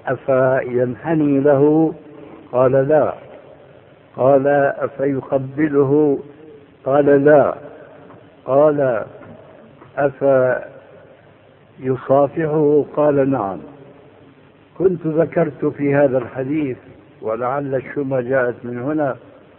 أفينحني له؟ قال لا. قال أفيقبله؟ قال لا. قال أفيصافحه؟ قال نعم. كنت ذكرت في هذا الحديث، ولعل الشبهة جاءت من هنا،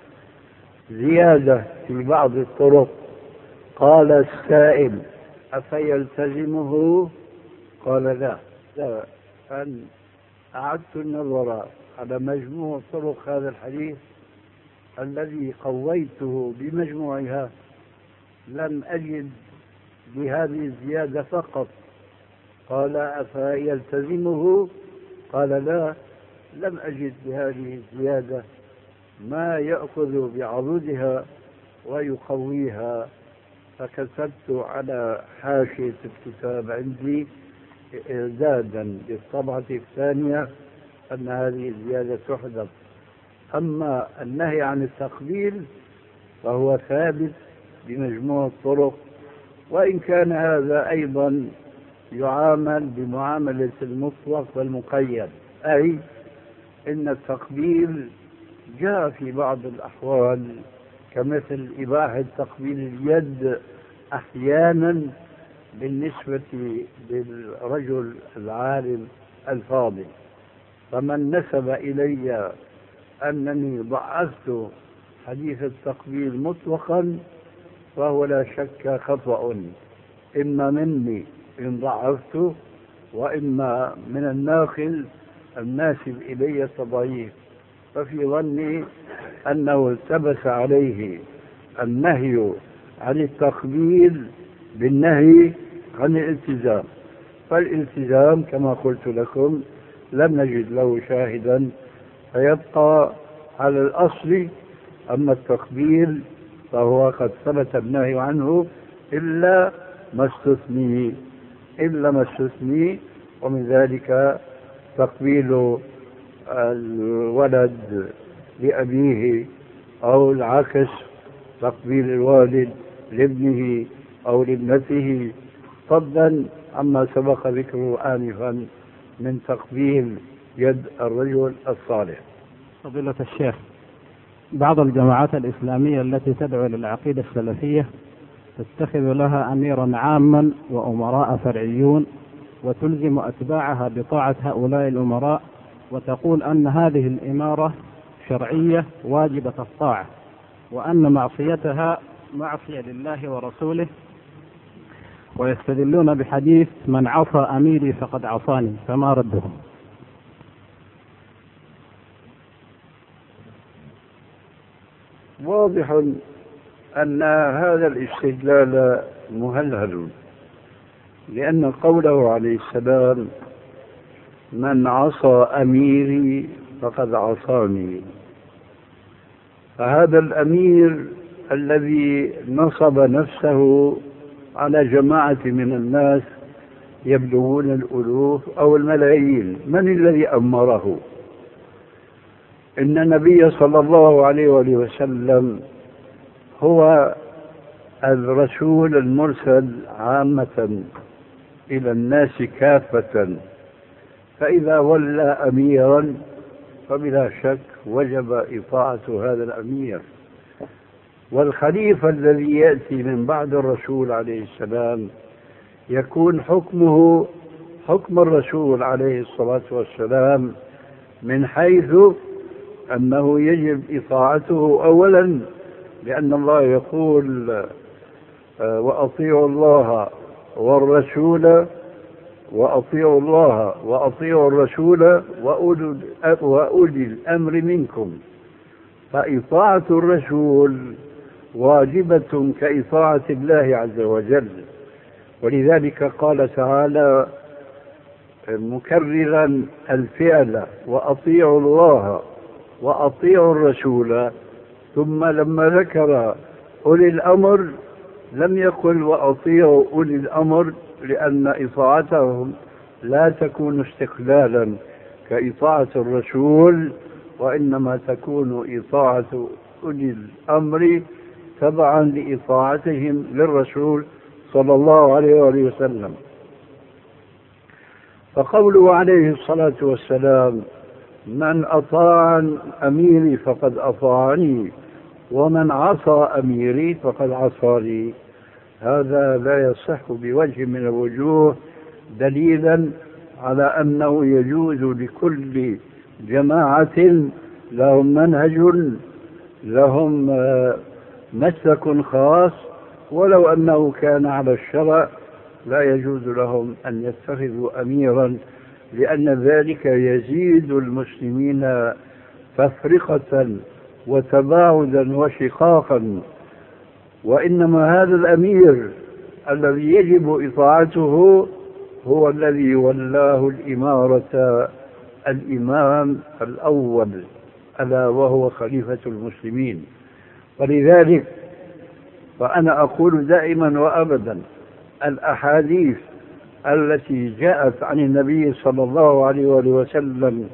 زيادة في بعض الطرق. قال السائل أفيلتزمه؟ قال لا. أن أعدت النظر على مجموع طرق هذا الحديث الذي قويته بمجموعها، لم أجد بهذه الزيادة فقط. قال أفيلتزمه؟ قال لا. لم أجد بهذه الزيادة ما يأخذ بعضدها ويقويها، فكتبت على حاشية الكتاب عندي إعدادا للطبعة الثانية أن هذه الزيادة تحذف. أما النهي عن التقبيل فهو ثابت بمجموع الطرق، وإن كان هذا أيضا يعامل بمعاملة المطلق والمقيد، أي إن التقبيل جاء في بعض الأحوال كمثل إباحة تقبيل اليد أحيانا بالنسبة للرجل العالم الفاضل. فمن نسب إلي أنني ضعفت حديث التقبيل مطلقا فهو لا شك خطأ، إما مني إن ضعفته، وإما من الناقل الناسب إلي التضعيف. ففي ظني أنه التبس عليه النهي عن التقبيل بالنهي عن الالتزام، فالالتزام كما قلت لكم لم نجد له شاهدا، فيبقى على الأصل. أما التقبيل فهو قد ثبت النهي عنه إلا ما استثني، ومن ذلك تقبيل الولد لأبيه، أو العكس تقبيل الوالد لابنه أو لابنته، فضلا عما سبق ذكره آنفا من تقبيل يد الرجل الصالح. فضيلة الشيخ، بعض الجماعات الإسلامية التي تدعو للعقيدة السلفية تتخذ لها أميرا عاما وأمراء فرعيون، وتلزم أتباعها بطاعة هؤلاء الأمراء، وتقول أن هذه الإمارة شرعية واجبة الطاعة، وأن معصيتها معصية لله ورسوله، ويستدلون بحديث من عصى أميري فقد عصاني، فما ردهم؟ واضح أن هذا الاستدلال مهلهل، لأن قوله عليه السلام من عصى أميري فقد عصاني، فهذا الأمير الذي نصب نفسه على جماعة من الناس يبلغون الألوف أو الملايين، من الذي أمره؟ إن النبي صلى الله عليه وآله وسلم هو الرسول المرسل عامة إلى الناس كافة، فإذا ولى أميرا فبلا شك وجب إطاعة هذا الأمير. والخليفة الذي يأتي من بعد الرسول عليه السلام يكون حكمه حكم الرسول عليه الصلاة والسلام، من حيث أنه يجب إطاعته أولا، لأن الله يقول وأطيعوا الله والرسول، وأطيعوا الله وأطيعوا الرسول وأولي الأمر منكم، فإطاعة الرسول واجبة كإطاعة الله عز وجل. ولذلك قال تعالى مكررا الفعل وأطيعوا الله وأطيعوا الرسول، ثم لما ذكر أولي الأمر لم يقل وأطيعوا أولي الأمر، لأن إطاعتهم لا تكون استقلالا كإطاعة الرسول، وإنما تكون إطاعة أولي الأمر تبعا لإطاعتهم للرسول صلى الله عليه وآله وسلم. فقوله عليه الصلاة والسلام: من أطاع أميري فقد أطاعني، ومن عصى أميري فقد عصاني، هذا لا يصح بوجه من الوجوه دليلا على أنه يجوز لكل جماعة لهم منهج، لهم مسلك خاص، ولو أنه كان على الشرع لا يجوز لهم أن يتخذوا أميرا، لأن ذلك يزيد المسلمين تفرقة وتباعدا وشقاقا. وإنما هذا الأمير الذي يجب إطاعته هو الذي ولاه الإمارة الإمام الأول، ألا وهو خليفة المسلمين. ولذلك فأنا أقول دائما وأبدا: الأحاديث التي جاءت عن النبي صلى الله عليه وسلم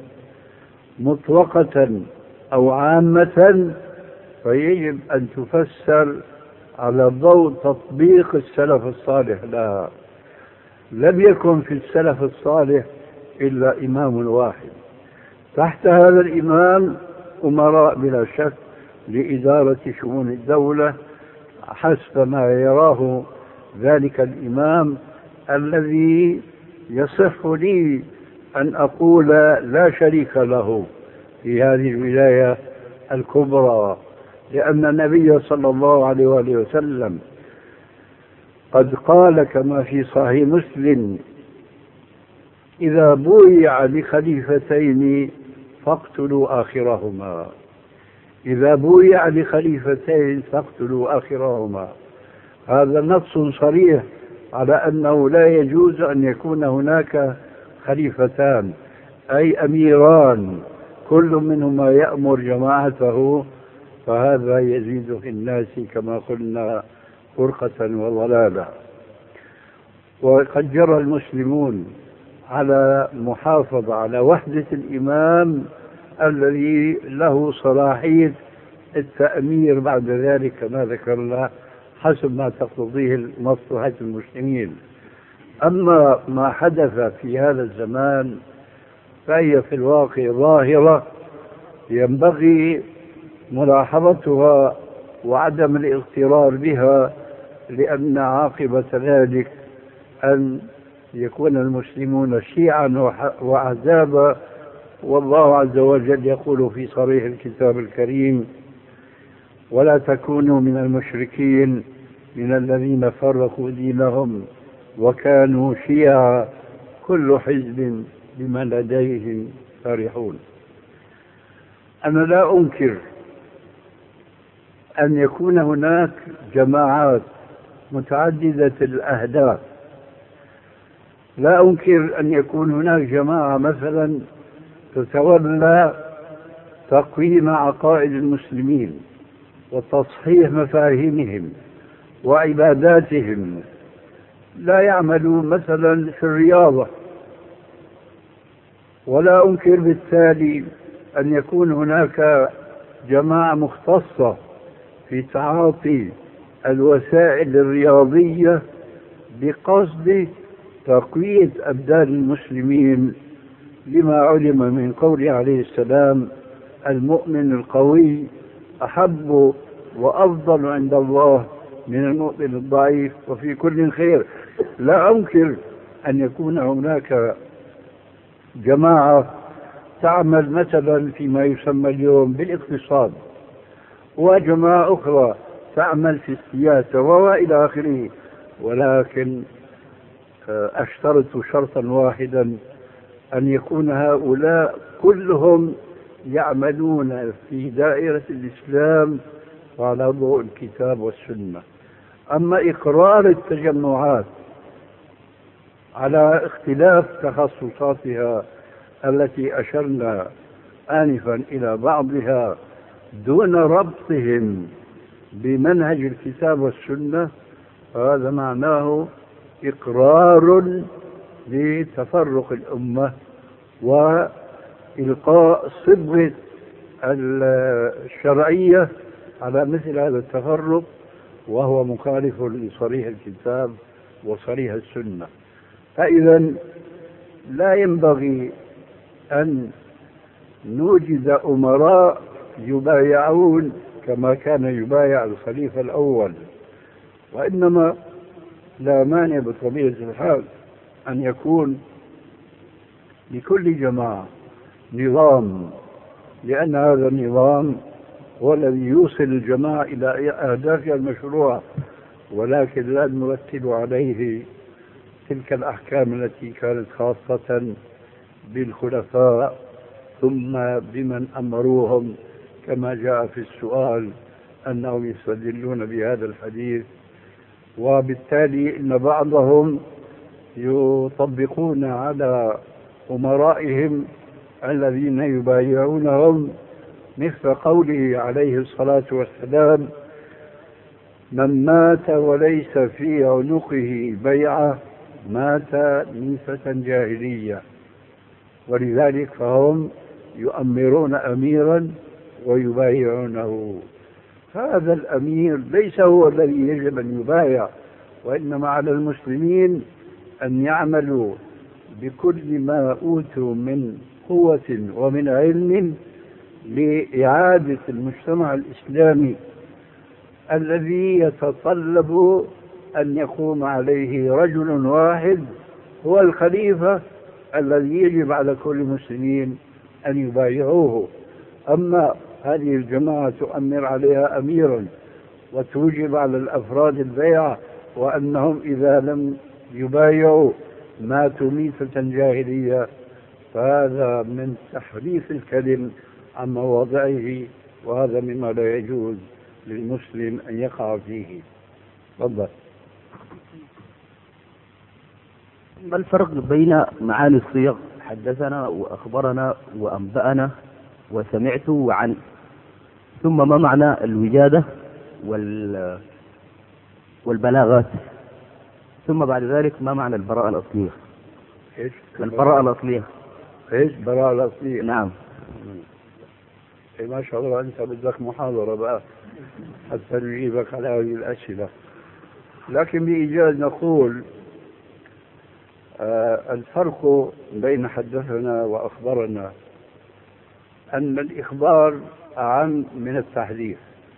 مطلقة أو عامة فيجب أن تفسر على ضوء تطبيق السلف الصالح لها. لم يكن في السلف الصالح إلا إمام واحد، تحت هذا الإمام أمراء بلا شك لإدارة شؤون الدولة حسب ما يراه ذلك الإمام، الذي يصح لي أن أقول لا شريك له في هذه الولاية الكبرى، لأن النبي صلى الله عليه وسلم قد قال كما في صحيح مسلم: إذا بويع لخليفتين فاقتلوا آخرهما. إذا بويع لخليفتين فاقتلوا آخرهما. هذا نص صريح على أنه لا يجوز أن يكون هناك خليفتان، أي أميران، كل منهما يأمر جماعته، فهذا يزيد في الناس كما قلنا فرقة وضلالة. وقد جرى المسلمون على محافظة على وحدة الإمام الذي له صلاحية التأمير بعد ذلك كما ذكرنا حسب ما تقتضيه مصلحة المسلمين. أما ما حدث في هذا الزمان فهي في الواقع ظاهرة ينبغي ملاحظتها وعدم الاغترار بها، لأن عاقبة ذلك أن يكون المسلمون شيعا وأحزابا. والله عز وجل يقول في صريح الكتاب الكريم: ولا تكونوا من المشركين من الذين فرقوا دينهم وكانوا شيعا كل حزب بما لديهم فرحون. أنا لا أنكر أن يكون هناك جماعات متعددة الأهداف، لا أنكر أن يكون هناك جماعة مثلا تتولى تقويم عقائد المسلمين وتصحيح مفاهيمهم وعباداتهم، لا يعملوا مثلا في الرياضة. ولا أنكر بالتالي أن يكون هناك جماعة مختصة في تعاطي الوسائل الرياضية بقصد تقوية أبدان المسلمين، لما علم من قوله عليه السلام: المؤمن القوي أحب وأفضل عند الله من المؤمن الضعيف وفي كل خير. لا أنكر أن يكون هناك جماعة تعمل مثلا فيما يسمى اليوم بالاقتصاد، وجماعة أخرى تعمل في السياسة وإلى آخره، ولكن أشترط شرطا واحدا: أن يكون هؤلاء كلهم يعملون في دائرة الإسلام وعلى ضوء الكتاب والسنة. أما إقرار التجمعات على اختلاف تخصصاتها التي أشرنا آنفا إلى بعضها دون ربطهم بمنهج الكتاب والسنة، هذا معناه إقرار لتفرق الأمة وإلقاء صبغة الشرعية على مثل هذا التفرق، وهو مخالف لصريح الكتاب وصريح السنة. فإذا لا ينبغي أن نوجد أمراء يبايعون كما كان يبايع الخليفة الأول، وإنما لا مانع بطبيعة الحال أن يكون لكل جماعة نظام، لأن هذا النظام هو الذي يوصل الجماعة إلى أهدافها المشروعة، ولكن لا نرتب عليه تلك الأحكام التي كانت خاصة بالخلفاء ثم بمن أمروهم، كما جاء في السؤال أنهم يستدلون بهذا الحديث، وبالتالي إن بعضهم يطبقون على أمرائهم الذين يبايعونهم مثل قوله عليه الصلاة والسلام: من مات وليس في عنقه بيعة مات ميتة جاهلية. ولذلك فهم يؤمرون أميرا ويبايعونه. هذا الأمير ليس هو الذي يجب أن يبايع، وإنما على المسلمين أن يعملوا بكل ما أوتوا من قوة ومن علم لإعادة المجتمع الإسلامي الذي يتطلب أن يقوم عليه رجل واحد هو الخليفة الذي يجب على كل المسلمين أن يبايعوه. أما هذه الجماعة تؤمر عليها أميرا وتوجب على الأفراد البيعة، وأنهم إذا لم يبايعوا ماتوا ميتة جاهلية، فهذا من تحريف الكلم عن مواضعه، وهذا مما لا يجوز للمسلم أن يقع فيه. تفضل. ما الفرق بين معاني الصيغ حدثنا وأخبرنا وأنبأنا وسمعت وعن، ثم ما معنى الوجادة والبلاغات، ثم بعد ذلك ما معنى البراءة الأصلية؟ إيش؟ البراءة الأصلية. إيش براءة الأصلية؟ نعم. إيه ما شاء الله، أنت بدك محاضرة بقى حتى نجيبك على هذه الأسئلة. لكن بإيجاز نقول الفرق بين حدثنا وأخبرنا أن الإخبار أعم من التحديث.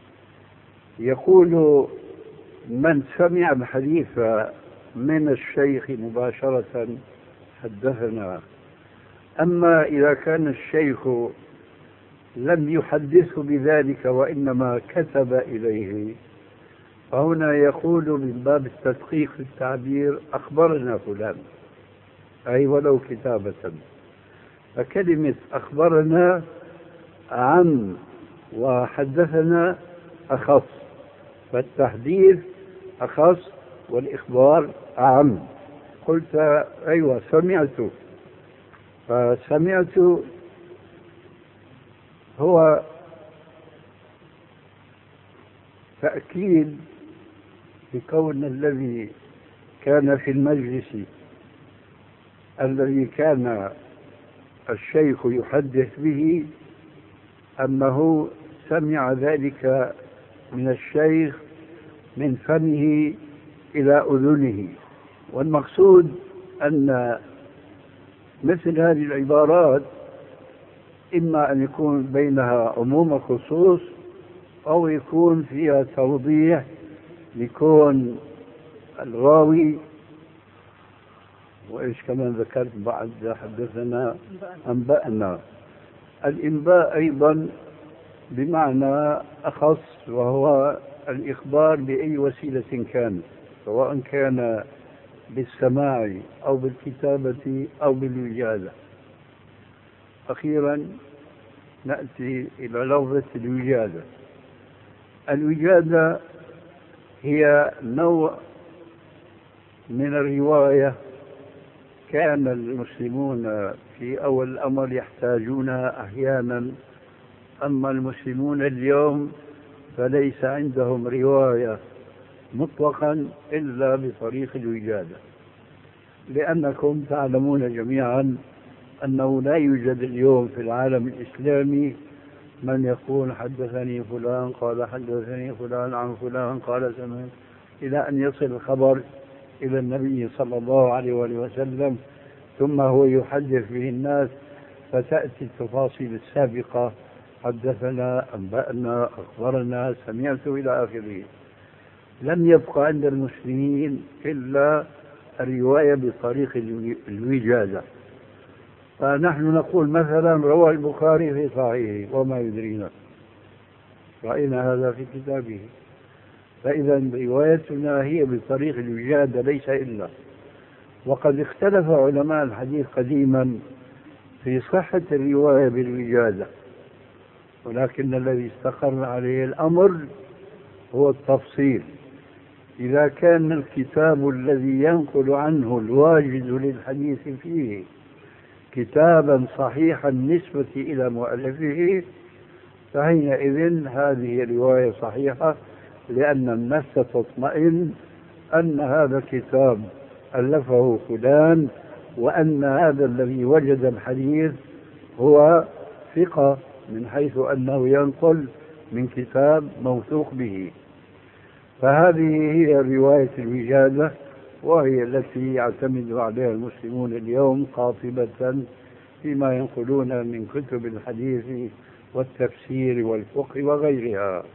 يقول من سمع الحديث من الشيخ مباشرة حدثنا، أما إذا كان الشيخ لم يحدثه بذلك وإنما كتب إليه، فهنا يقول من باب التدقيق في التعبير أخبرنا فلان، أي ولو كتابة. فكلمة أخبرنا عن وحدثنا أخص، فالتحديث أخص والإخبار أعم. قلت أيوة سمعت، فسمعت هو تأكيد بكون الذي كان في المجلس الذي كان الشيخ يحدث به أنه سمع ذلك من الشيخ من فمه إلى أذنه. والمقصود أن مثل هذه العبارات إما أن يكون بينها عموم خصوص أو يكون فيها توضيح لكون الراوي. وإيش كمان ذكرت بعد حدثنا أنبأنا. الإنباء أيضا بمعنى أخص، وهو الإخبار بأي وسيلة كانت، سواء كان بالسماع أو بالكتابة أو بالوجادة. أخيرا نأتي إلى لفظة الوجادة. الوجادة هي نوع من الرواية كان المسلمون في أول الأمر يحتاجونها أحيانا، أما المسلمون اليوم فليس عندهم رواية مطلقا إلا بطريق الوجادة، لأنكم تعلمون جميعا أنه لا يوجد اليوم في العالم الإسلامي من يقول حدثني فلان قال حدثني فلان عن فلان قال سمعت، إلى أن يصل الخبر إلى النبي صلى الله عليه وسلم. ثم هو يحدث به الناس فتأتي التفاصيل السابقة: حدثنا، أنبأنا، أخبرنا، سمعت، إلى آخره. لم يبقى عند المسلمين إلا الرواية بطريق الوجادة. فنحن نقول مثلا: روى البخاري في صحيحه، وما يدرينا، رأينا هذا في كتابه. فإذا روايتنا هي بطريق الوجادة ليس إلا. وقد اختلف علماء الحديث قديما في صحة الرواية بالوجادة، ولكن الذي استقر عليه الأمر هو التفصيل. إذا كان الكتاب الذي ينقل عنه الواجد للحديث فيه كتابا صحيحا نسبة إلى مؤلفه، فحينئذ هذه رواية صحيحة، لأن النفس تطمئن أن هذا الكتاب ألفه فلان، وأن هذا الذي وجد الحديث هو ثقة من حيث أنه ينقل من كتاب موثوق به. فهذه هي رواية الوجادة، وهي التي يعتمد عليها المسلمون اليوم قاطبة فيما ينقلون من كتب الحديث والتفسير والفقه وغيرها.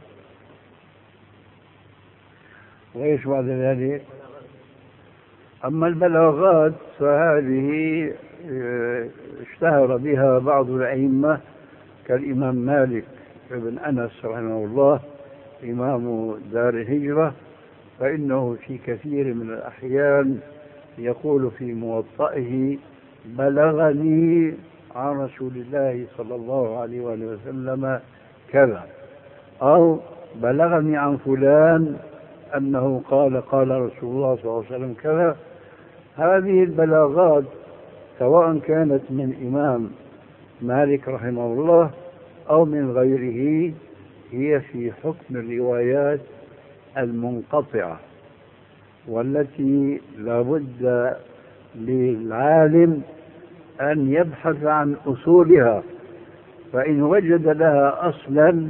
وإيش بعد ذلك؟ أما البلاغات فهذه اشتهر بها بعض الأئمة كالإمام مالك بن أنس رحمه الله إمام دار الهجرة، فإنه في كثير من الأحيان يقول في موطئه: بلغني عن رسول الله صلى الله عليه وسلم كذا، أو بلغني عن فلان أنه قال قال رسول الله صلى الله عليه وسلم كذا. هذه البلاغات سواء كانت من إمام مالك رحمه الله أو من غيره هي في حكم الروايات المنقطعة، والتي لا بد للعالم أن يبحث عن أصولها، فإن وجد لها أصلا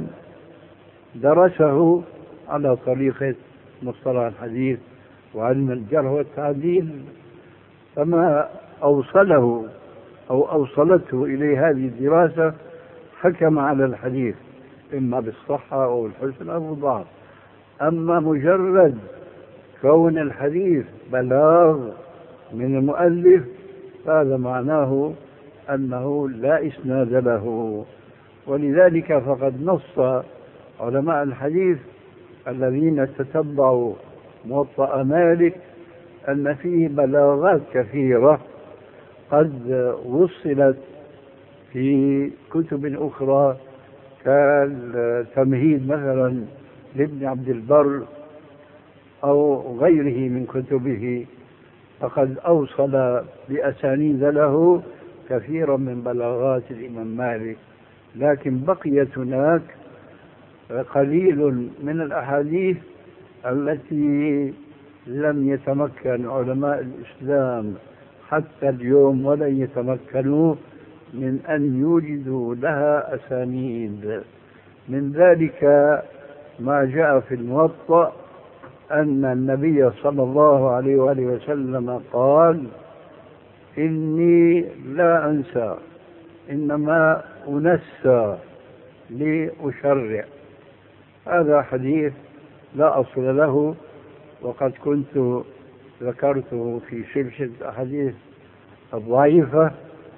درسه على طريقة مصطلح الحديث وعلم الجرح والتعديل، فما أوصله أو أوصلته إليه هذه الدراسة حكم على الحديث إما بالصحة أو الحسن أو الضعف. أما مجرد كون الحديث بلاغ من المؤلف فهذا معناه أنه لا إسناد له. ولذلك فقد نص علماء الحديث الذين تتبعوا موطأ مالك أن فيه بلاغات كثيرة قد وصلت في كتب أخرى، كالتمهيد مثلا لابن عبد البر أو غيره من كتبه، فقد أوصل بأسانيد له كثيرا من بلاغات الإمام مالك. لكن بقيت هناك قليل من الأحاديث التي لم يتمكن علماء الإسلام حتى اليوم ولن يتمكنوا من أن يوجدوا لها أسانيد. من ذلك ما جاء في الموطأ أن النبي صلى الله عليه وآله وسلم قال: إني لا أنسى، إنما أنسى لأشرع. هذا حديث لا أصل له، وقد كنت ذكرته في سلسلة أحاديث الضعيفة،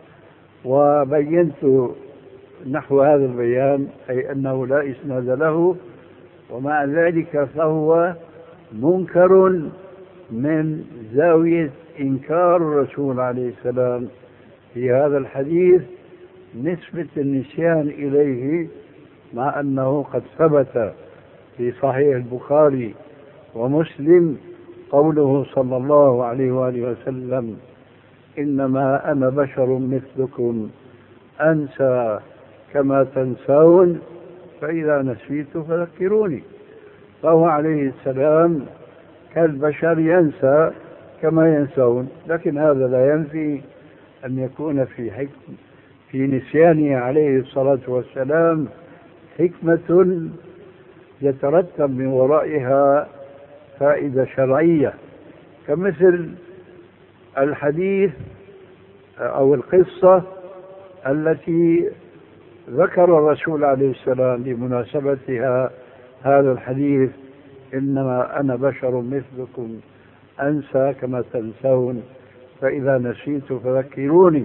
وبينت نحو هذا البيان، أي أنه لا إسناد له، ومع ذلك فهو منكر من زاوية إنكار الرسول عليه السلام في هذا الحديث نسبة النسيان إليه، مع أنه قد ثبت في صحيح البخاري ومسلم قوله صلى الله عليه وآله وسلم: إنما أنا بشر مثلكم أنسى كما تنسون فإذا نسيت فذكروني. فهو عليه السلام كالبشر ينسى كما ينسون، لكن هذا لا ينفي أن يكون في نسيانه عليه الصلاة والسلام حكمة يترتب من ورائها فائدة شرعية، كمثل الحديث أو القصة التي ذكر الرسول عليه السلام بمناسبتها هذا الحديث: إنما أنا بشر مثلكم أنسى كما تنسون فإذا نسيت فذكروني.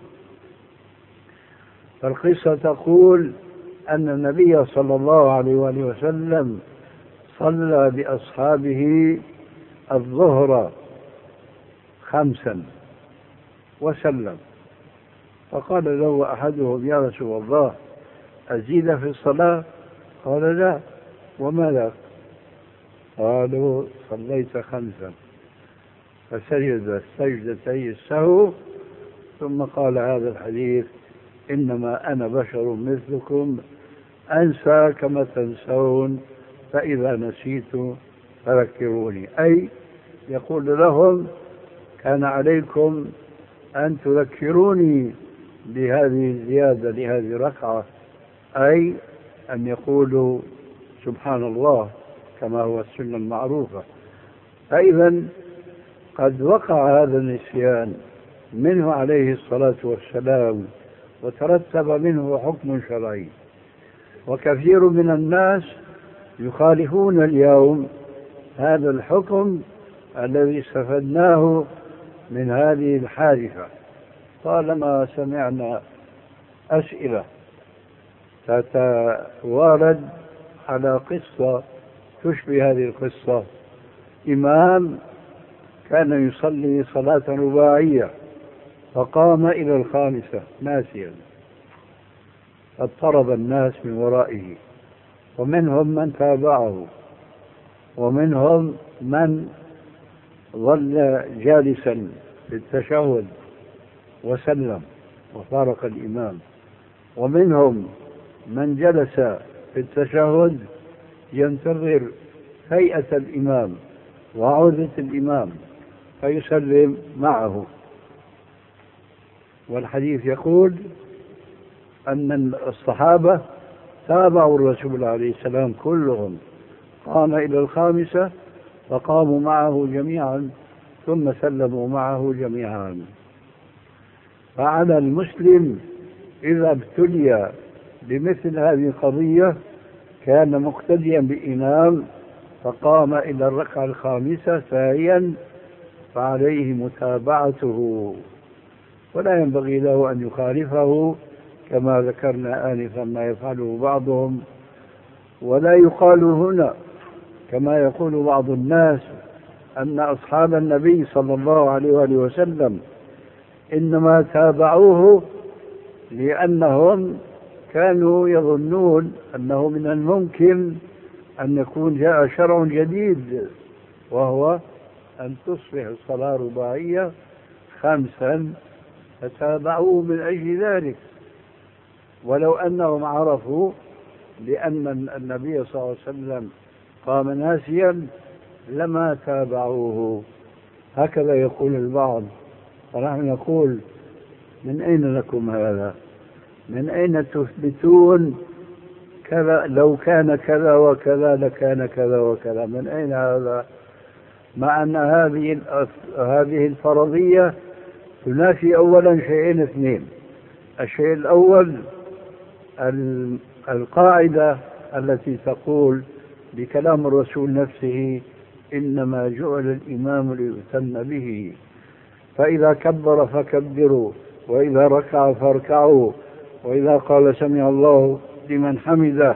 فالقصة تقول أن النبي صلى الله عليه وآله وسلم صلى بأصحابه الظهر 5 وسلم، فقال له أحدهم: يا رسول الله أزيد في الصلاة؟ قال: لا. وما ذاك؟ قالوا: صليت 5. فسجد سجدتي السهو ثم قال هذا الحديث: إنما أنا بشر مثلكم أنسى كما تنسون فإذا نسيت فذكروني. أي يقول لهم: كان عليكم أن تذكروني بهذه الزيادة لهذه الركعة، أي أن يقولوا سبحان الله كما هو السنة المعروفة. فإذا قد وقع هذا النسيان منه عليه الصلاة والسلام وترتب منه حكم شرعي، وكثير من الناس يخالفون اليوم هذا الحكم الذي استفدناه من هذه الحادثة. طالما سمعنا أسئلة تتوارد على قصة تشبه هذه القصة: إمام كان يصلي صلاة رباعية فقام إلى 5 ناسيا، فاضطرب الناس من ورائه، ومنهم من تابعه، ومنهم من ظل جالسا في التشهد وسلم وفارق الإمام، ومنهم من جلس في التشهد ينتظر هيئة الإمام وعودة الإمام فيسلم معه. والحديث يقول أن الصحابة تابعوا الرسول عليه السلام كلهم، قام إلى 5 فقاموا معه جميعا ثم سلموا معه جميعا. فعلى المسلم إذا ابتلي بمثل هذه القضية كان مقتديا بإمام فقام إلى الركعة 5 ساهيا فعليه متابعته، ولا ينبغي له أن يخالفه كما ذكرنا آنفا ما يفعله بعضهم. ولا يقال هنا كما يقول بعض الناس أن أصحاب النبي صلى الله عليه وآله وسلم إنما تابعوه لأنهم كانوا يظنون أنه من الممكن أن يكون جاء شرع جديد، وهو أن تصبح الصلاة رباعية 5، فتابعوه من أجل ذلك، ولو أنهم عرفوا بأن النبي صلى الله عليه وسلم قام ناسيا لما تابعوه. هكذا يقول البعض، ونحن نقول: من أين لكم هذا؟ من أين تثبتون كذا؟ لو كان كذا وكذا لكان كذا وكذا. من أين هذا؟ مع أن هذه الفرضية تنافي أولا شيئين 2. الشيء الأول القاعدة التي تقول بكلام الرسول نفسه: إنما جعل الإمام ليؤتم به، فإذا كبر فكبروا، وإذا ركع فاركعوا، وإذا قال سمع الله لمن حمده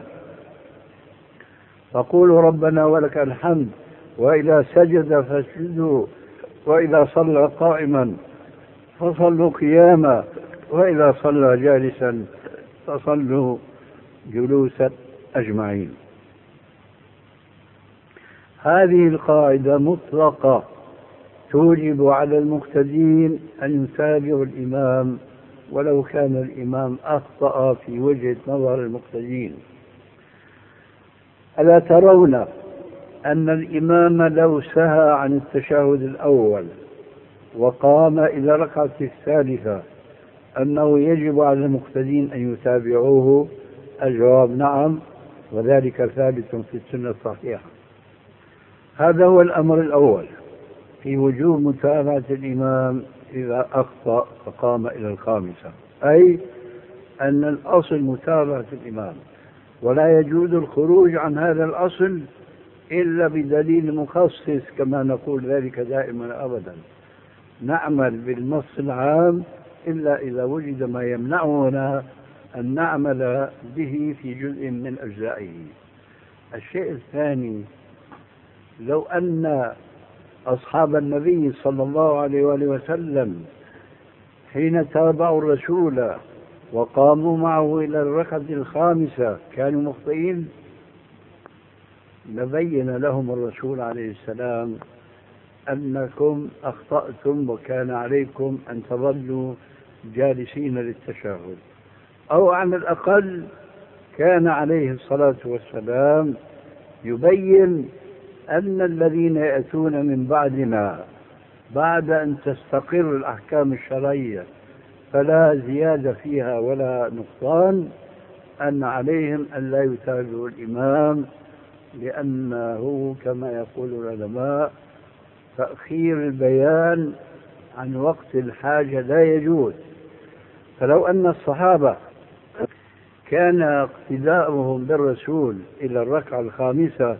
فقولوا ربنا ولك الحمد، وإذا سجد فاسجدوا، وإذا صلى قائما فصلوا قياما، وإذا صلى جالسا فصلوا جلوسا أجمعين. هذه القاعدة مطلقة توجب على المقتدين أن يتابعوا الإمام ولو كان الإمام أخطأ في وجهة نظر المقتدين. ألا ترون أن الإمام لو سهى عن التشهد الأول وقام إلى الركعة 3 أنه يجب على المقتدين أن يتابعوه؟ الجواب نعم، وذلك ثابت في السنة الصحيحة. هذا هو الأمر الأول في وجوب متابعة الإمام إذا أخطأ فقام إلى الخامسة، أي أن الأصل متابعة الإمام، ولا يجوز الخروج عن هذا الأصل إلا بدليل مخصص كما نقول ذلك دائما أبدا. نعمل بالنص العام إلا إذا وجد ما يمنعنا أن نعمل به في جزء من أجزائه. الشيء الثاني، لو أن أصحاب النبي صلى الله عليه وآله وسلم حين تابعوا الرسول وقاموا معه إلى الركعة الخامسة كانوا مخطئين، لبين لهم الرسول عليه السلام أنكم أخطأتم وكان عليكم أن تظلوا جالسين للتشهد، أو على الأقل كان عليه الصلاة والسلام يبين أن الذين يأتون من بعدنا بعد أن تستقر الأحكام الشرعية فلا زيادة فيها ولا نقصان، أن عليهم أن لا يتابعوا الإمام، لأنه كما يقول العلماء تأخير البيان عن وقت الحاجة لا يجوز. فلو أن الصحابة كان اقتداؤهم بالرسول إلى الركعة الخامسة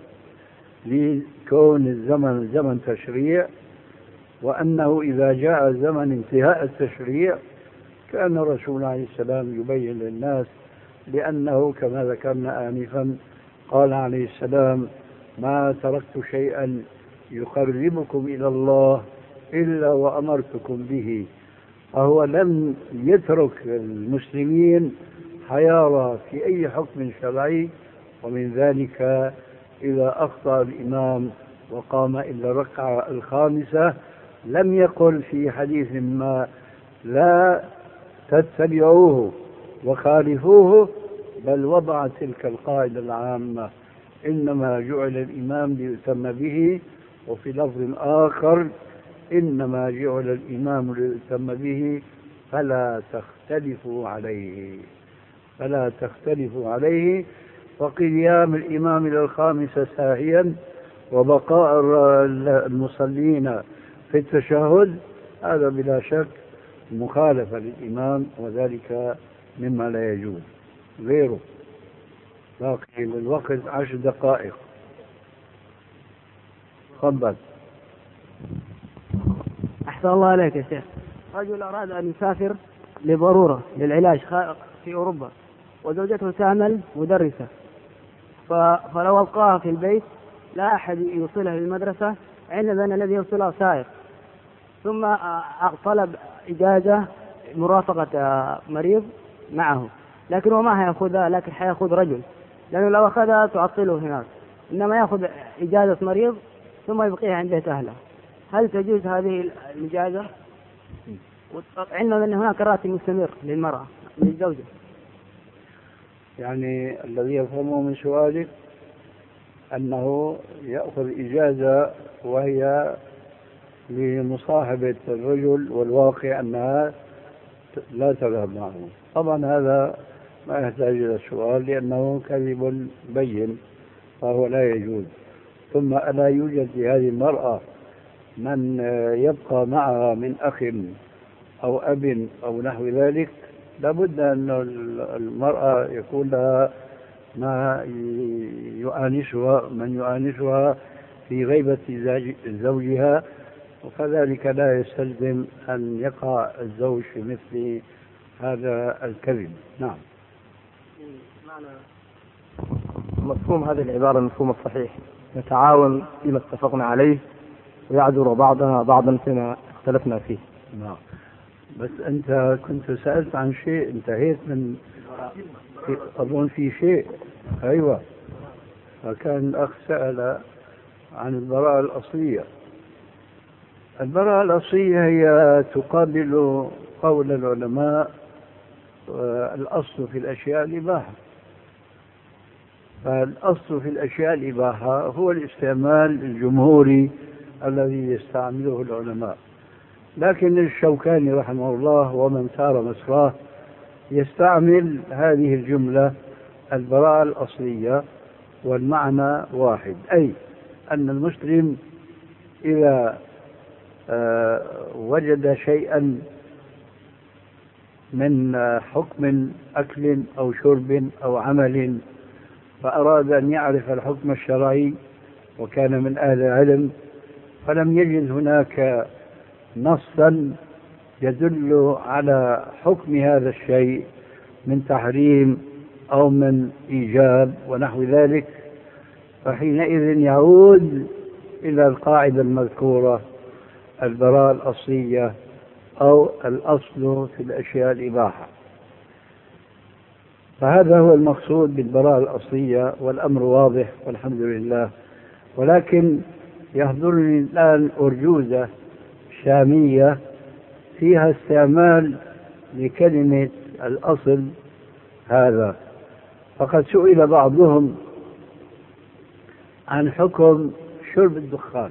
لكون الزمن زمن تشريع، وأنه إذا جاء زمن انتهاء التشريع كان الرسول عليه السلام يبين للناس، لأنه كما ذكرنا آنفا قال عليه السلام: ما تركت شيئا يقربكم إلى الله إلا وأمرتكم به. فهو لم يترك المسلمين حيارى في أي حكم شرعي، ومن ذلك إذا أخطأ الإمام وقام إلى الركعة الخامسة لم يقل في حديث ما: لا تتبعوه وخالفوه، بل وضع تلك القاعدة العامة: إنما جعل الإمام ليؤتم به، وفي لفظ آخر: إنما جعل الإمام ليؤتم به فلا تختلفوا عليه. فلا تختلفوا عليه. فقيام الإمام إلى الخامسة ساهيا وبقاء المصلين في التشهد هذا بلا شك مخالفة للإمام، وذلك مما لا يجوز. غيره باقي للوقت 10 دقائق. تفضل. أحسن الله عليك يا شيخ. رجل أراد أن يسافر لضرورة للعلاج في أوروبا، وزوجته تعمل مدرسة، فلو أبقاها في البيت لا أحد يوصلها للمدرسة، عندما أن الذي يوصلها سائق، ثم طلب إجازة مرافقة مريض معه، لكن هو ما هيأخذها، لكن حيأخذ رجل، لأنه لو أخذها تعطله هناك، إنما يأخذ إجازة مريض ثم يبقيها عند بيت أهله. هل تجوز هذه الإجازة؟ علما أن هناك راتب مستمر للمرأة للزوجة. يعني الذي يفهمه من سؤالك أنه يأخذ إجازة وهي لمصاحبة الرجل، والواقع أنها لا تذهب معه. طبعا هذا ما يحتاج إلى السؤال لأنه كذب بين، فهو لا يجوز. ثم ألا يوجد لهذه المرأة من يبقى معها من أخ أو أب أو نحو ذلك؟ لابد أن المرأة يكون لها ما يؤانسها، من يؤانسها في غيبة زوجها، وكذلك لا يستلزم أن يقع الزوج في مثل هذا الكذب. نعم. مفهوم هذه العبارة المفهوم الصحيح: نتعاون فيما اتفقنا عليه ويعذر بعضنا بعضا فيما اختلفنا فيه. نعم. بس أنت كنت سألت عن شيء، انتهيت من أظن في شيء. أيوة، فكان الأخ سأل عن البراءة الأصلية. البراءة الأصلية هي تقابل قول العلماء الأصل في الأشياء الإباحة. فالأصل في الأشياء الإباحة هو الاستعمال الجمهوري الذي يستعمله العلماء، لكن الشوكاني رحمه الله ومن سار مسراه يستعمل هذه الجملة البراءة الأصلية، والمعنى واحد، أي أن المسلم إذا وجد شيئا من حكم أكل أو شرب أو عمل فأراد أن يعرف الحكم الشرعي وكان من أهل العلم فلم يجد هناك نصا يدل على حكم هذا الشيء من تحريم أو من إيجاب ونحو ذلك، فحينئذ يعود إلى القاعدة المذكورة البراءة الأصلية أو الأصل في الأشياء الإباحة. فهذا هو المقصود بالبراءة الأصلية والأمر واضح والحمد لله. ولكن يحضرني الآن أرجوزة شامية فيها استعمال لكلمة الأصل هذا، فقد سئل بعضهم عن حكم شرب الدخان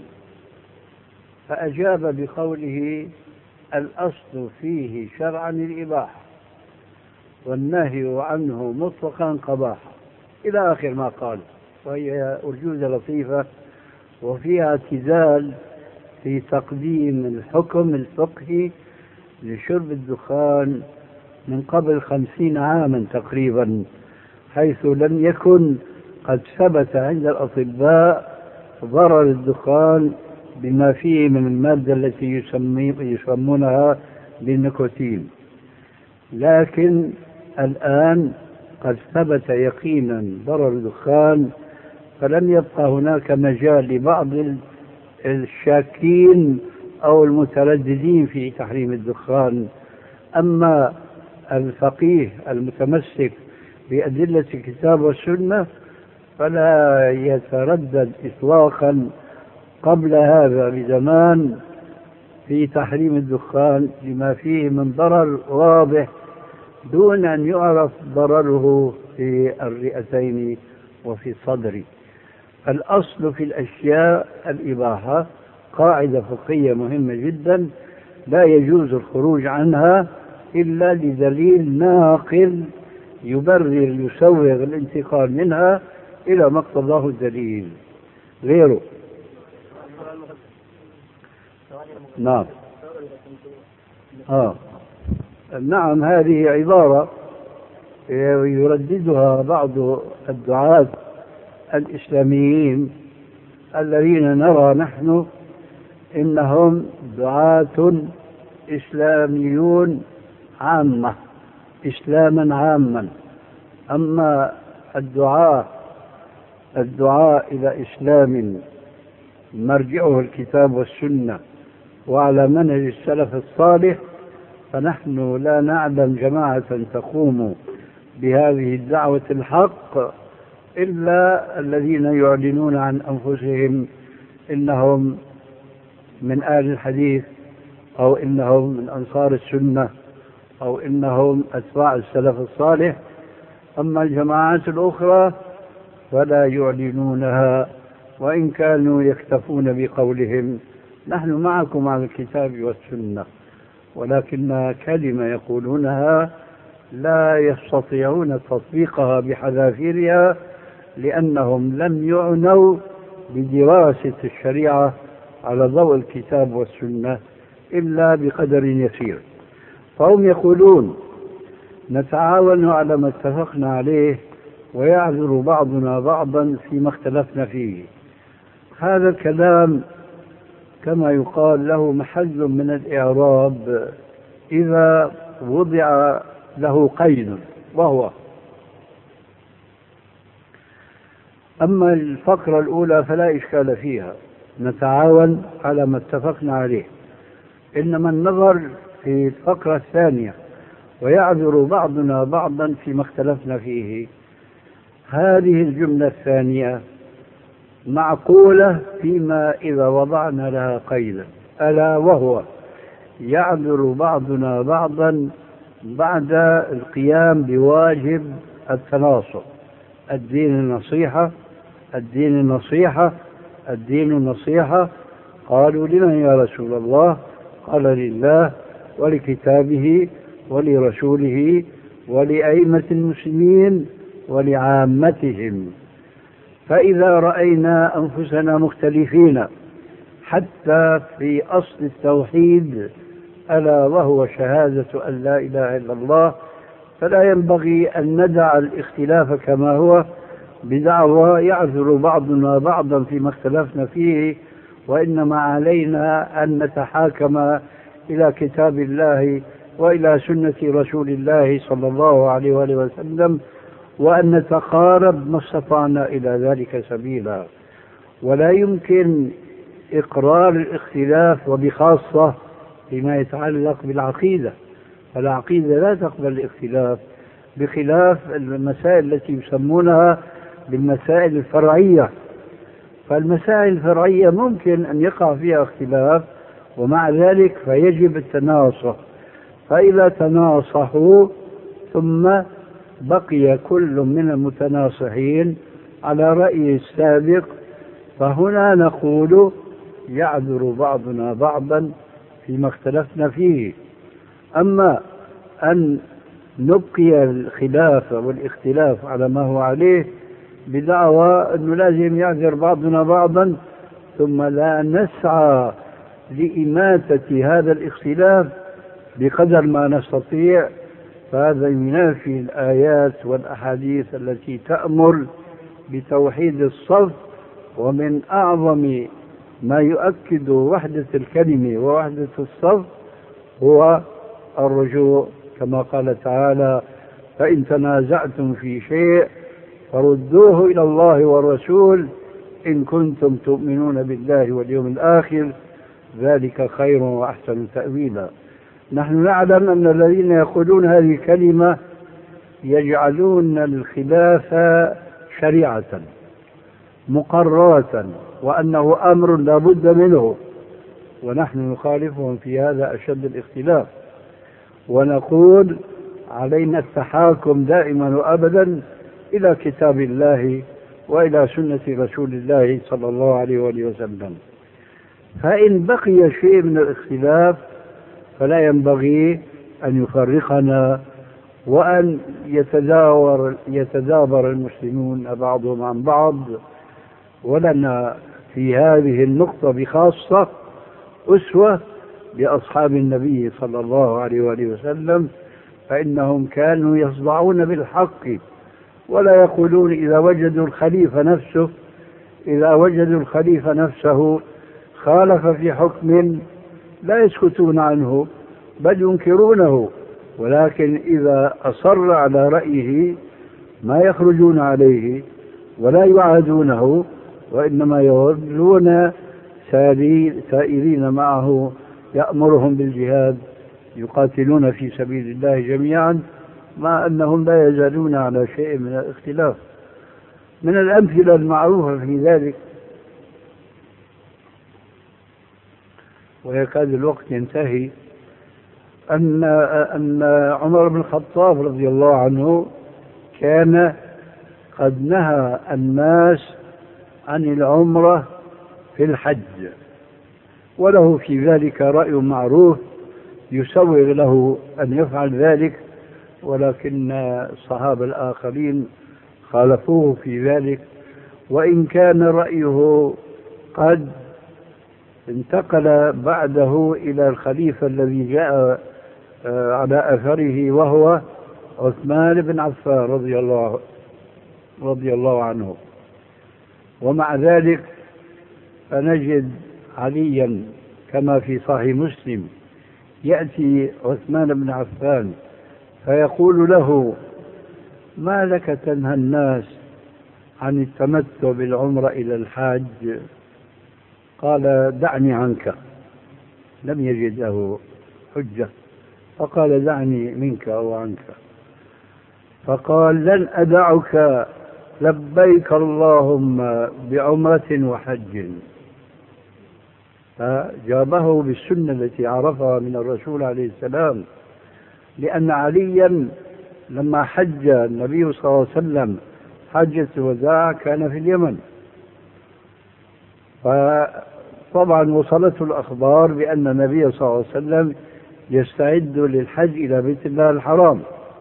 فأجاب بقوله الأصل فيه شرعا الإباحة والنهي عنه مطلقا قباحة إلى آخر ما قال. وهي أرجوزة لطيفة وفيها اعتزال في تقديم الحكم الفقهي لشرب الدخان من قبل 50 عاما تقريبا، حيث لم يكن قد ثبت عند الأطباء ضرر الدخان بما فيه من المادة التي يسمونها بالنيكوتين. لكن الآن قد ثبت يقينا ضرر الدخان، فلم يبقى هناك مجال لبعض الشاكين أو المترددين في تحريم الدخان. أما الفقيه المتمسك بأدلة الكتاب والسنة فلا يتردد إطلاقا قبل هذا بزمان في تحريم الدخان لما فيه من ضرر واضح دون أن يعرف ضرره في الرئتين وفي الصدر. الأصل في الأشياء الإباحة، قاعدة فقهية مهمة جدا لا يجوز الخروج عنها إلا لدليل ناقل يبرر يسوغ الانتقال منها إلى ما اقتضاه الدليل غيره. نعم. نعم، هذه عبارة يرددها بعض الدعاة الإسلاميين الذين نرى نحن إنهم دعاة إسلاميون عامة، إسلاما عاما. أما الدعاء إلى إسلام مرجعه الكتاب والسنة وعلى منهج السلف الصالح فنحن لا نعلم جماعة تقوم بهذه الدعوة الحق إلا الذين يعلنون عن أنفسهم إنهم من آل الحديث أو إنهم من أنصار السنة أو إنهم أتباع السلف الصالح. أما الجماعات الأخرى فلا يعلنونها وإن كانوا يكتفون بقولهم نحن معكم على الكتاب والسنة، ولكن كلمة يقولونها لا يستطيعون تطبيقها بحذافيرها لأنهم لم يعنوا بدراسة الشريعة على ضوء الكتاب والسنة إلا بقدر يسير. فهم يقولون نتعاون على ما اتفقنا عليه ويعذر بعضنا بعضا فيما اختلفنا فيه. هذا الكلام كما يقال له محل من الإعراب إذا وضع له قيد، وهو أما الفقرة الأولى فلا إشكال فيها، نتعاون على ما اتفقنا عليه. إنما النظر في الفقرة الثانية ويعذر بعضنا بعضا فيما اختلفنا فيه، هذه الجملة الثانية معقولة فيما إذا وضعنا لها قيدا، ألا وهو يعذر بعضنا بعضا بعد القيام بواجب التناصر. الدين النصيحة، الدين النصيحة، الدين النصيحة. قالوا لمن يا رسول الله؟ قال لله ولكتابه ولرسوله ولأئمة المسلمين ولعامتهم. فإذا رأينا أنفسنا مختلفين حتى في أصل التوحيد ألا وهو شهادة أن لا إله إلا الله. فلا ينبغي أن ندع الاختلاف كما هو بدعوى يعذر بعضنا بعضا فيما اختلفنا فيه، وإنما علينا أن نتحاكم إلى كتاب الله وإلى سنة رسول الله صلى الله عليه وآله وسلم، وأن نتقارب ما استطعنا إلى ذلك سبيلا. ولا يمكن إقرار الاختلاف، وبخاصة فيما يتعلق بالعقيدة، فالعقيدة لا تقبل الاختلاف، بخلاف المسائل التي يسمونها بالمسائل الفرعية. فالمسائل الفرعية ممكن أن يقع فيها اختلاف، ومع ذلك فيجب التناصح. فإذا تناصحوا ثم بقي كل من المتناصحين على رأيه السابق، فهنا نقول يعذر بعضنا بعضا فيما اختلفنا فيه. أما أن نبقي الخلاف والاختلاف على ما هو عليه بدعوى أنه لازم يعذر بعضنا بعضا ثم لا نسعى لإماتة هذا الاختلاف بقدر ما نستطيع، فهذا ينافي الآيات والأحاديث التي تأمر بتوحيد الصف. ومن أعظم ما يؤكد وحدة الكلمة ووحدة الصف هو الرجوع، كما قال تعالى: فإن تنازعتم في شيء فردوه إلى الله والرسول إن كنتم تؤمنون بالله واليوم الآخر ذلك خير وأحسن تأويلا. نحن نعلم أن الذين يقولون هذه الكلمة يجعلون الخلاف شريعة مقررة، وأنه أمر لا بد منه، ونحن نخالفهم في هذا أشد الاختلاف، ونقول علينا التحاكم دائما وأبدا إلى كتاب الله وإلى سنة رسول الله صلى الله عليه وآله وسلم. فإن بقي شيء من الاختلاف فلا ينبغي أن يفرقنا وأن يتدابر المسلمون بعضهم عن بعض. ولنا في هذه النقطة بخاصة أسوة بأصحاب النبي صلى الله عليه وآله وسلم، فإنهم كانوا يصدعون بالحق ولا يقولون إذا وجدوا الخليفة نفسه خالف في حكم لا يسكتون عنه بل ينكرونه، ولكن إذا أصر على رأيه ما يخرجون عليه ولا يعادونه، وإنما يظلون سائرين معه يأمرهم بالجهاد يقاتلون في سبيل الله جميعا، مع أنهم لا يزالون على شيء من الاختلاف. من الأمثلة المعروفة في ذلك، ويكاد الوقت ينتهي، أن عمر بن الخطاب رضي الله عنه كان قد نهى الناس عن العمرة في الحج، وله في ذلك رأي معروف يسوغ له أن يفعل ذلك، ولكن الصحابة الآخرين خالفوه في ذلك، وإن كان رأيه قد انتقل بعده إلى الخليفة الذي جاء على أثره وهو عثمان بن عفان رضي الله عنه. ومع ذلك فنجد عليا كما في صحيح مسلم يأتي عثمان بن عفان فيقول له: ما لك تنهى الناس عن التمتع بالعمرة إلى الحاج؟ قال: دعني عنك. لم يجد له حجة، فقال: دعني منك أو عنك. فقال: لن أدعك لبيك اللهم بعمرة وحج. فجابه بالسنة التي عرفها من الرسول عليه السلام، لأن عليا لما حج النبي صلى الله عليه وسلم حجة الوداع كان في اليمن، فطبعا وصلته الأخبار بأن النبي صلى الله عليه وسلم يستعد للحج إلى بيت الله الحرام،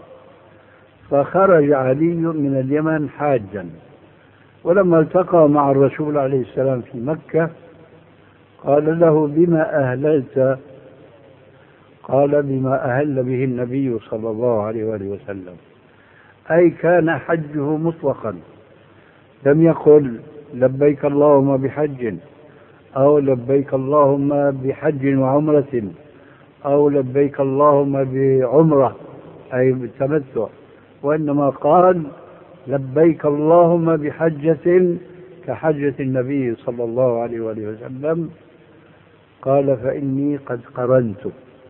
فخرج علي من اليمن حاجا، ولما التقى مع الرسول عليه السلام في مكة قال له بما أهللت؟ قال بما أهل به النبي صلى الله عليه وآله وسلم، أي كان حجه مطلقا، لم يقل لبيك اللهم بحج، أو لبيك اللهم بحج وعمرة، أو لبيك اللهم بعمرة أي بالتمتع، وإنما قال لبيك اللهم بحجة كحجة النبي صلى الله عليه وآله وسلم. قال فإني قد قرنت.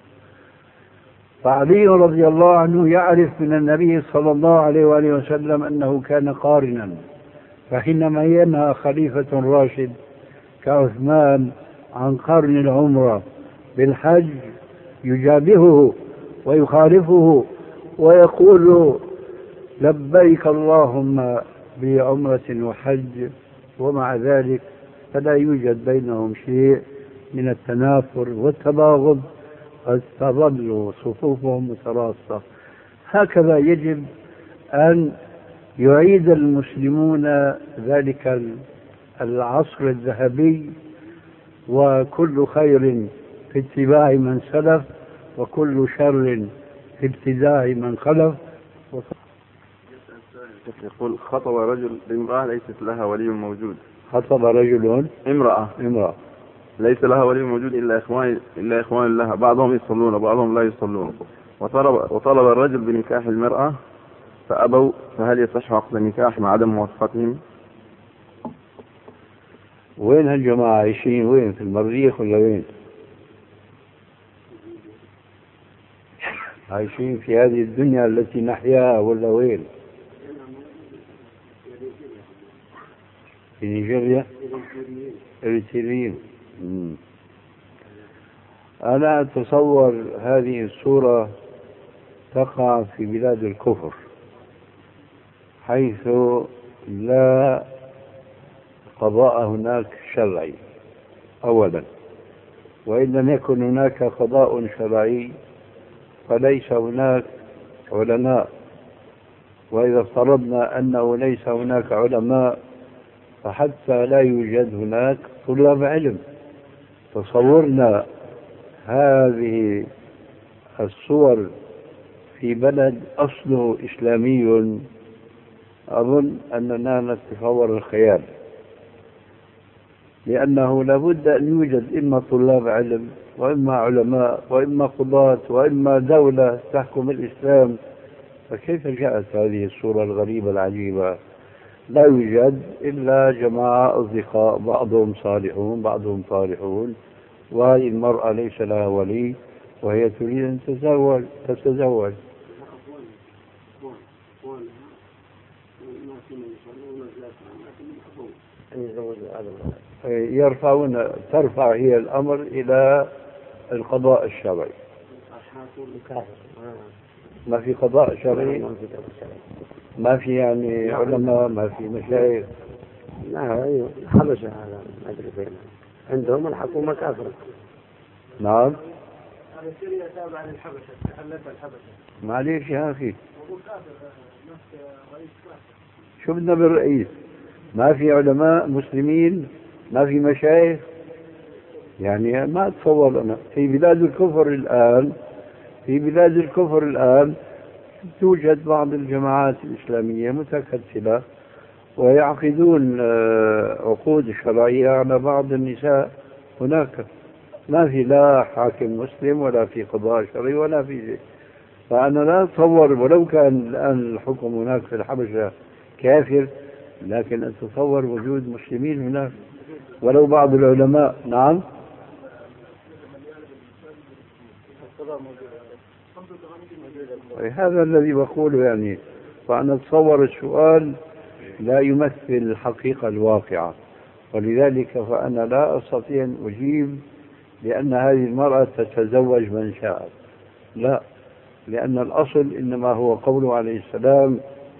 فعلي رضي الله عنه يعرف من النبي صلى الله عليه وآله وسلم أنه كان قارنا، فحينما ينهى خليفة راشد كعثمان عن قرن العمرة بالحج يجابهه ويخالفه ويقول لبيك اللهم بعمرة وحج، ومع ذلك فلا يوجد بينهم شيء من التنافر والتباغض، قد تظل صفوفهم متراصة. هكذا يجب أن يعيد المسلمون ذلك العصر الذهبي، وكل خير في اتباع من سلف، وكل شر في ابتداع من خلف. يقول خطب رجل امرأة ليست لها ولي موجود. خطب رجل امرأة ليس لها ولي موجود إلا إخوان لها، بعضهم يصلون وبعضهم لا يصلون، وطلب الرجل بنكاح المرأة فأبوا، فهل يصح عقد النكاح مع عدم موافقتهم؟ وين هالجماعة عايشين؟ وين، في المريخ ولا وين؟ عايشين في هذه الدنيا التي نحياها ولا وين؟ في نيجيريا؟ إريتريين. أنا أتصور هذه الصورة تقع في بلاد الكفر، حيث لا قضاء هناك شرعي أولا، وإن لم يكن هناك قضاء شرعي فليس هناك علماء، وإذا افترضنا أنه ليس هناك علماء فحتى لا يوجد هناك طلاب علم. تصورنا هذه الصور في بلد أصله إسلامي، أظن أننا نتصور الخيال، لأنه لابد أن يوجد إما طلاب علم وإما علماء وإما قضاة وإما دولة تحكم الإسلام. فكيف جاءت هذه الصورة الغريبة العجيبة؟ لا يوجد إلا جماعة أصدقاء، بعضهم صالحون بعضهم طالحون، وهذه المرأة ليس لها ولي وهي تريد أن تتزوج. ترفع هي الأمر إلى القضاء الشرعي. ما في قضاء شرعي، ما في يعني علماء، ما في مشايخ. لا حبشة هذا ما أدري فين عندهم الحكومة كافرة. نعم. هذا سوريا تابعة للحبشة، تحلتها الحبشة. معليش يا أخي، شو بدنا بالرئيس؟ ما في علماء مسلمين، ما في مشايخ، يعني ما أتصور أنا. في بلاد الكفر الآن توجد بعض الجماعات الإسلامية متكتلة ويعقدون عقود شرعية على بعض النساء هناك، ما في لا حاكم مسلم ولا في قضاء شرعي ولا في شيء. فأنا لا أتصور، ولو كان الآن الحكم هناك في الحبشة كافر، لكن أتصور وجود مسلمين هناك ولو بعض العلماء. نعم. هذا الذي بقوله يعني. فأنا أتصور السؤال لا يمثل الحقيقة الواقعة، ولذلك فأنا لا أستطيع أن أجيب لأن هذه المرأة تتزوج من شاء، لا، لأن الأصل إنما هو قوله عليه السلام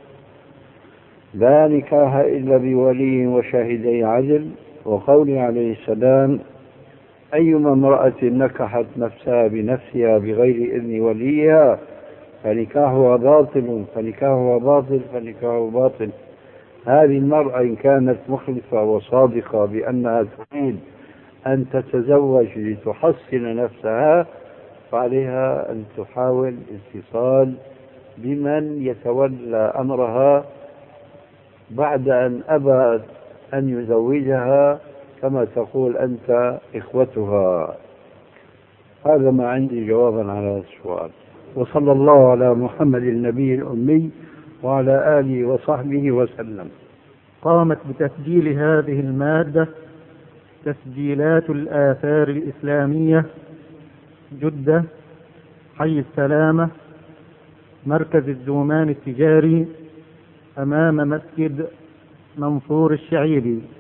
لا نكاح إلا بولي وشاهدي عدل، وقوله عليه السلام أيما امرأة نكحت نفسها بنفسها بغير إذن وليها فنكاحها باطل فنكاحها باطل فنكاحها باطل. هذه المرأة إن كانت مخلصة وصادقة بأنها تريد أن تتزوج لتحصن نفسها، فعليها أن تحاول الاتصال بمن يتولى أمرها بعد أن أبى أن يزوجها، كما تقول أنت إخوتها. هذا ما عندي جوابا على هذا السؤال. وصلى الله على محمد النبي الأمي وعلى آله وصحبه وسلم. قامت بتسجيل هذه المادة تسجيلات الآثار الإسلامية، جدة، حي السلامة، مركز الزومان التجاري، أمام مسجد منصور الشعيبي.